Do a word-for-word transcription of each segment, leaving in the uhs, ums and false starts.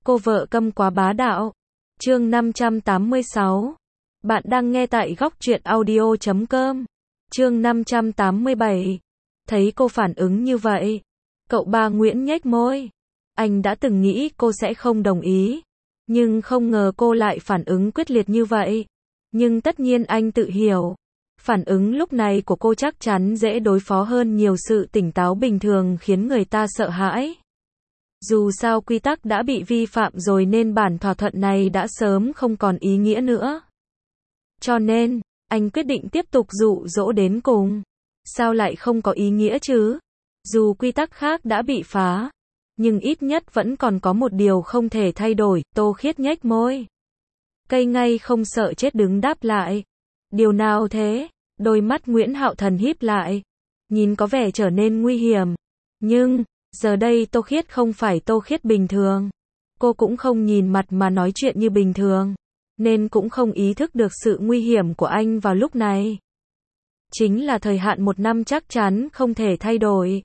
Cô vợ câm quá bá đạo. Chương năm trăm tám mươi sáu. Bạn đang nghe tại góc truyện audio chấm com. Chương năm trăm tám mươi bảy. Thấy cô phản ứng như vậy, cậu ba Nguyễn nhếch môi. Anh đã từng nghĩ cô sẽ không đồng ý, nhưng không ngờ cô lại phản ứng quyết liệt như vậy. Nhưng tất nhiên anh tự hiểu, phản ứng lúc này của cô chắc chắn dễ đối phó hơn nhiều sự tỉnh táo bình thường khiến người ta sợ hãi. Dù sao quy tắc đã bị vi phạm rồi nên bản thỏa thuận này đã sớm không còn ý nghĩa nữa. Cho nên, anh quyết định tiếp tục dụ dỗ đến cùng. Sao lại không có ý nghĩa chứ? Dù quy tắc khác đã bị phá, nhưng ít nhất vẫn còn có một điều không thể thay đổi. Tô Khiết nhếch môi. Cây ngay không sợ chết đứng đáp lại. Điều nào thế? Đôi mắt Nguyễn Hạo Thần híp lại, nhìn có vẻ trở nên nguy hiểm. Nhưng, giờ đây Tô Khiết không phải Tô Khiết bình thường. Cô cũng không nhìn mặt mà nói chuyện như bình thường, nên cũng không ý thức được sự nguy hiểm của anh vào lúc này. Chính là thời hạn một năm chắc chắn không thể thay đổi.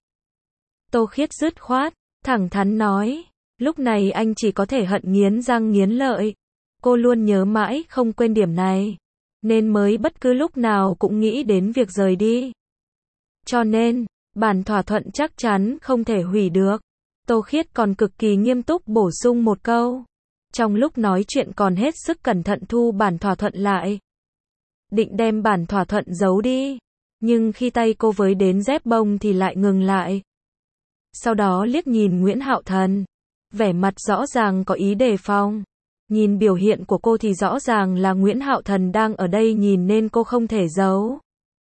Tô Khiết dứt khoát, thẳng thắn nói. Lúc này anh chỉ có thể hận nghiến răng nghiến lợi. Cô luôn nhớ mãi không quên điểm này, nên mới bất cứ lúc nào cũng nghĩ đến việc rời đi. Cho nên, bản thỏa thuận chắc chắn không thể hủy được. Tô Khiết còn cực kỳ nghiêm túc bổ sung một câu. Trong lúc nói chuyện còn hết sức cẩn thận thu bản thỏa thuận lại. Định đem bản thỏa thuận giấu đi, nhưng khi tay cô với đến dép bông thì lại ngừng lại. Sau đó liếc nhìn Nguyễn Hạo Thần, vẻ mặt rõ ràng có ý đề phòng. Nhìn biểu hiện của cô thì rõ ràng là Nguyễn Hạo Thần đang ở đây nhìn nên cô không thể giấu.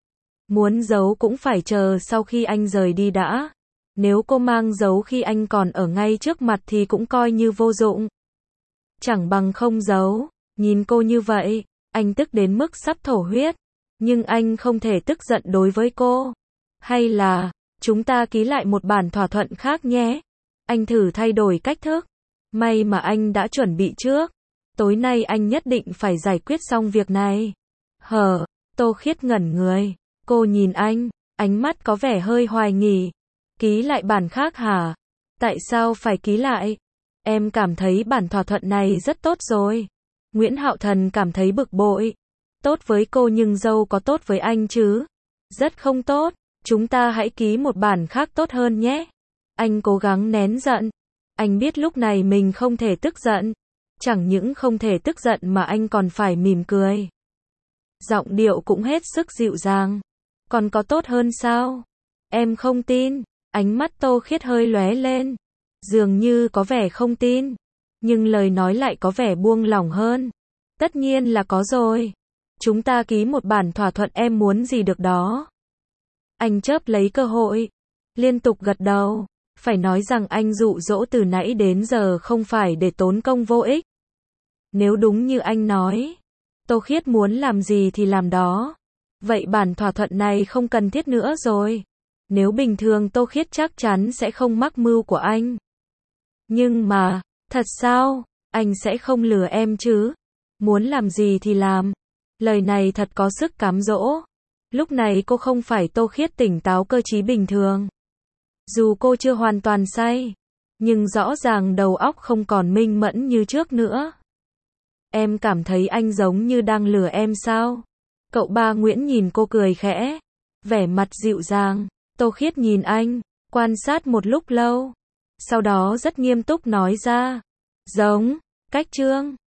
Muốn giấu cũng phải chờ sau khi anh rời đi đã. Nếu cô mang giấu khi anh còn ở ngay trước mặt thì cũng coi như vô dụng. Chẳng bằng không giấu. Nhìn cô như vậy, anh tức đến mức sắp thổ huyết. Nhưng anh không thể tức giận đối với cô. Hay là, chúng ta ký lại một bản thỏa thuận khác nhé. Anh thử thay đổi cách thức. May mà anh đã chuẩn bị trước. Tối nay anh nhất định phải giải quyết xong việc này. Hờ, Tô Khiết ngẩn người. Cô nhìn anh, ánh mắt có vẻ hơi hoài nghi. Ký lại bản khác hả? Tại sao phải ký lại? Em cảm thấy bản thỏa thuận này rất tốt rồi. Nguyễn Hạo Thần cảm thấy bực bội. Tốt với cô nhưng dâu có tốt với anh chứ? Rất không tốt. Chúng ta hãy ký một bản khác tốt hơn nhé. Anh cố gắng nén giận. Anh biết lúc này mình không thể tức giận. Chẳng những không thể tức giận mà anh còn phải mỉm cười. Giọng điệu cũng hết sức dịu dàng. Còn có tốt hơn sao? Em không tin. Ánh mắt Tô Khiết hơi lóe lên. Dường như có vẻ không tin. Nhưng lời nói lại có vẻ buông lỏng hơn. Tất nhiên là có rồi. Chúng ta ký một bản thỏa thuận em muốn gì được đó. Anh chớp lấy cơ hội. Liên tục gật đầu. Phải nói rằng anh dụ dỗ từ nãy đến giờ không phải để tốn công vô ích. Nếu đúng như anh nói, Tô Khiết muốn làm gì thì làm đó. Vậy bản thỏa thuận này không cần thiết nữa rồi. Nếu bình thường Tô Khiết chắc chắn sẽ không mắc mưu của anh. Nhưng mà, thật sao? Anh sẽ không lừa em chứ? Muốn làm gì thì làm. Lời này thật có sức cám dỗ. Lúc này cô không phải Tô Khiết tỉnh táo cơ trí bình thường. Dù cô chưa hoàn toàn say, nhưng rõ ràng đầu óc không còn minh mẫn như trước nữa. Em cảm thấy anh giống như đang lừa em sao? Cậu ba Nguyễn nhìn cô cười khẽ, vẻ mặt dịu dàng. Tô Khiết nhìn anh, quan sát một lúc lâu. Sau đó rất nghiêm túc nói ra. Giống, cách Trương.